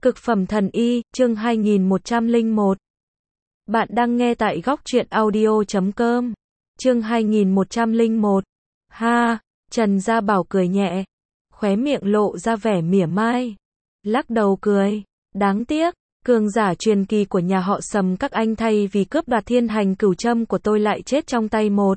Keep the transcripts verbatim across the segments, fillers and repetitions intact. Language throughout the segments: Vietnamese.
Cực phẩm thần y, chương hai nghìn một trăm lẻ một. Bạn đang nghe tại góc truyện audio chấm com. Chương hai nghìn một trăm lẻ một. Ha, Trần Gia Bảo cười nhẹ, khóe miệng lộ ra vẻ mỉa mai, lắc đầu cười, đáng tiếc, cường giả truyền kỳ của nhà họ Sầm các anh thay vì cướp đoạt thiên hành cửu châm của tôi lại chết trong tay một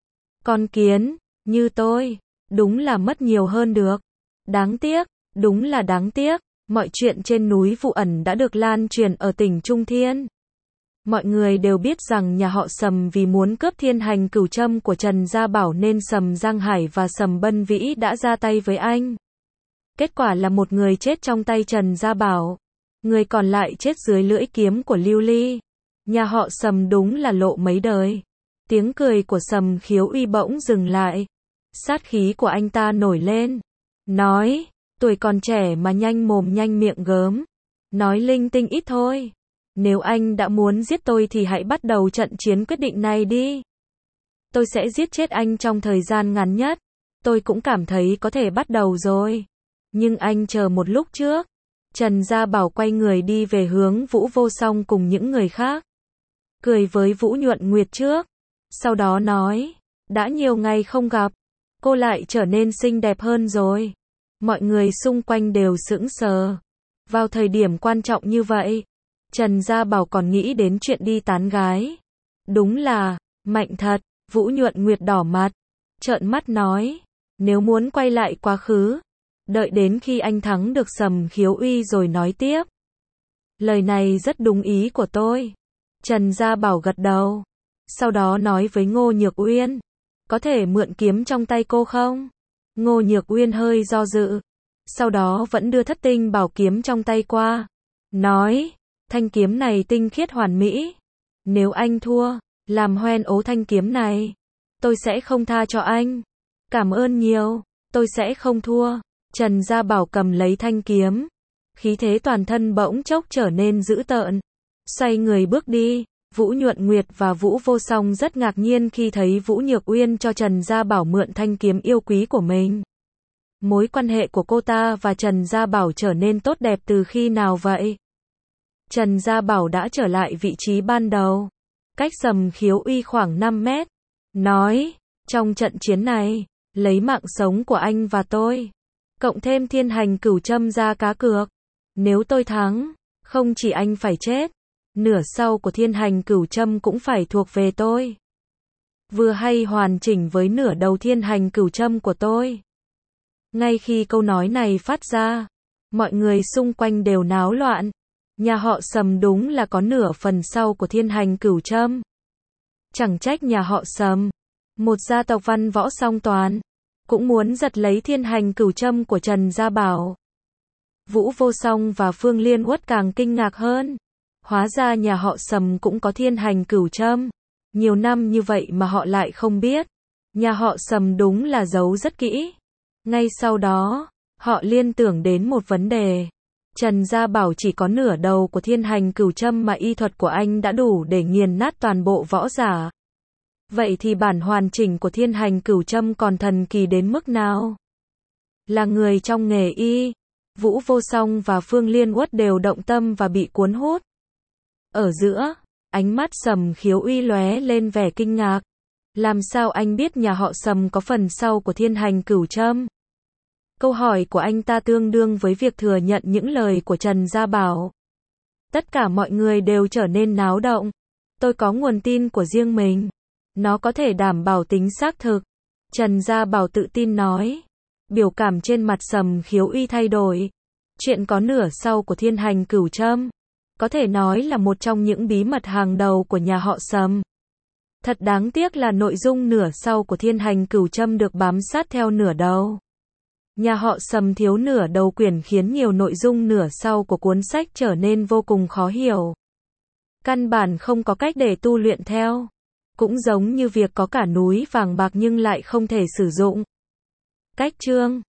con kiến như tôi, đúng là mất nhiều hơn được. Đáng tiếc, đúng là đáng tiếc. Mọi chuyện trên núi Vụ Ẩn đã được lan truyền ở tỉnh Trung Thiên. Mọi người đều biết rằng nhà họ Sầm vì muốn cướp thiên hành cửu châm của Trần Gia Bảo nên Sầm Giang Hải và Sầm Bân Vĩ đã ra tay với anh. Kết quả là một người chết trong tay Trần Gia Bảo, người còn lại chết dưới lưỡi kiếm của Lưu Ly. Nhà họ Sầm đúng là lộ mấy đời. Tiếng cười của Sầm Khiếu Uy bỗng dừng lại. Sát khí của anh ta nổi lên, nói: tuổi còn trẻ mà nhanh mồm nhanh miệng gớm, nói linh tinh ít thôi. Nếu anh đã muốn giết tôi thì hãy bắt đầu trận chiến quyết định này đi. Tôi sẽ giết chết anh trong thời gian ngắn nhất. Tôi cũng cảm thấy có thể bắt đầu rồi. Nhưng anh chờ một lúc trước. Trần Gia Bảo quay người đi về hướng Vũ Vô Song cùng những người khác. Cười với Vũ Nhuận Nguyệt trước. Sau đó nói: đã nhiều ngày không gặp, cô lại trở nên xinh đẹp hơn rồi. Mọi người xung quanh đều sững sờ. Vào thời điểm quan trọng như vậy, Trần Gia Bảo còn nghĩ đến chuyện đi tán gái. Đúng là, mạnh thật. Vũ Nhuận Nguyệt đỏ mặt, trợn mắt nói: nếu muốn quay lại quá khứ, đợi đến khi anh thắng được Sầm Khiếu Uy rồi nói tiếp. Lời này rất đúng ý của tôi. Trần Gia Bảo gật đầu. Sau đó nói với Ngô Nhược Uyên: có thể mượn kiếm trong tay cô không? Ngô Nhược Uyên hơi do dự, sau đó vẫn đưa thất tinh bảo kiếm trong tay qua, nói: thanh kiếm này tinh khiết hoàn mỹ. Nếu anh thua, làm hoen ố thanh kiếm này, tôi sẽ không tha cho anh. Cảm ơn nhiều, tôi sẽ không thua. Trần Gia Bảo cầm lấy thanh kiếm, khí thế toàn thân bỗng chốc trở nên dữ tợn, xoay người bước đi. Vũ Nhuận Nguyệt và Vũ Vô Song rất ngạc nhiên khi thấy Vũ Nhược Uyên cho Trần Gia Bảo mượn thanh kiếm yêu quý của mình. Mối quan hệ của cô ta và Trần Gia Bảo trở nên tốt đẹp từ khi nào vậy? Trần Gia Bảo đã trở lại vị trí ban đầu, cách Sầm Khiếu Uy khoảng năm mét, nói: trong trận chiến này, lấy mạng sống của anh và tôi, cộng thêm thiên hành cửu châm ra cá cược. Nếu tôi thắng, không chỉ anh phải chết, nửa sau của thiên hành cửu châm cũng phải thuộc về tôi. Vừa hay hoàn chỉnh với nửa đầu thiên hành cửu châm của tôi. Ngay khi câu nói này phát ra, mọi người xung quanh đều náo loạn. Nhà họ Sầm đúng là có nửa phần sau của thiên hành cửu châm. Chẳng trách nhà họ Sầm, một gia tộc văn võ song toàn, cũng muốn giật lấy thiên hành cửu châm của Trần Gia Bảo. Vũ Vô Song và Phương Liên Uất càng kinh ngạc hơn. Hóa ra nhà họ Sầm cũng có thiên hành cửu châm. Nhiều năm như vậy mà họ lại không biết. Nhà họ Sầm đúng là giấu rất kỹ. Ngay sau đó, họ liên tưởng đến một vấn đề. Trần Gia Bảo chỉ có nửa đầu của thiên hành cửu châm mà y thuật của anh đã đủ để nghiền nát toàn bộ võ giả. Vậy thì bản hoàn chỉnh của thiên hành cửu châm còn thần kỳ đến mức nào? Là người trong nghề y, Vũ Vô Song và Phương Liên Uất đều động tâm và bị cuốn hút. Ở giữa, ánh mắt Sầm Khiếu Uy lóe lên vẻ kinh ngạc. Làm sao anh biết nhà họ Sầm có phần sau của thiên hành cửu châm? Câu hỏi của anh ta tương đương với việc thừa nhận những lời của Trần Gia Bảo. Tất cả mọi người đều trở nên náo động. Tôi có nguồn tin của riêng mình. Nó có thể đảm bảo tính xác thực. Trần Gia Bảo tự tin nói. Biểu cảm trên mặt Sầm Khiếu Uy thay đổi. Chuyện có nửa sau của thiên hành cửu châm, có thể nói là một trong những bí mật hàng đầu của nhà họ Sầm. Thật đáng tiếc là nội dung nửa sau của thiên hành cửu châm được bám sát theo nửa đầu. Nhà họ Sầm thiếu nửa đầu quyển khiến nhiều nội dung nửa sau của cuốn sách trở nên vô cùng khó hiểu. Căn bản không có cách để tu luyện theo. Cũng giống như việc có cả núi vàng bạc nhưng lại không thể sử dụng. Cách chương